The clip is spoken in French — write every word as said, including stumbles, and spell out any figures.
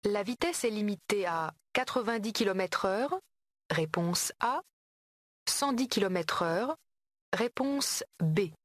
La vitesse est limitée à quatre-vingt-dix kilomètres heure, réponse A, cent dix kilomètres heure, réponse B.